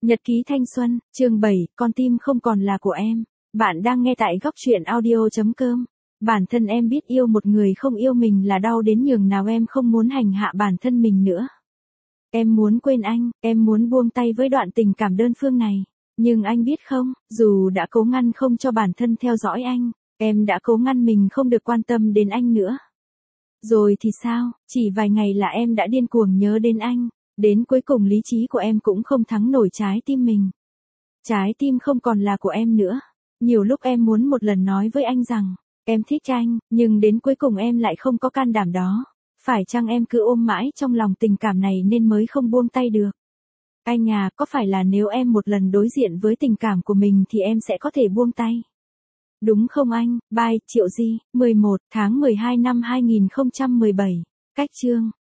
Nhật ký thanh xuân, chương 7, con tim không còn là của em. Bạn đang nghe tại góc truyện audio.com. Bản thân em biết yêu một người không yêu mình là đau đến nhường nào, em không muốn hành hạ bản thân mình nữa. Em muốn quên anh, em muốn buông tay với đoạn tình cảm đơn phương này. Nhưng anh biết không, dù đã cố ngăn không cho bản thân theo dõi anh, em đã cố ngăn mình không được quan tâm đến anh nữa. Rồi thì sao, chỉ vài ngày là em đã điên cuồng nhớ đến anh. Đến cuối cùng lý trí của em cũng không thắng nổi trái tim mình. Trái tim không còn là của em nữa. Nhiều lúc em muốn một lần nói với anh rằng, em thích anh, nhưng đến cuối cùng em lại không có can đảm đó. Phải chăng em cứ ôm mãi trong lòng tình cảm này nên mới không buông tay được? Anh à, có phải là nếu em một lần đối diện với tình cảm của mình thì em sẽ có thể buông tay? Đúng không anh? Bye, Triệu Di, 11 tháng 12 năm 2017. Cách chương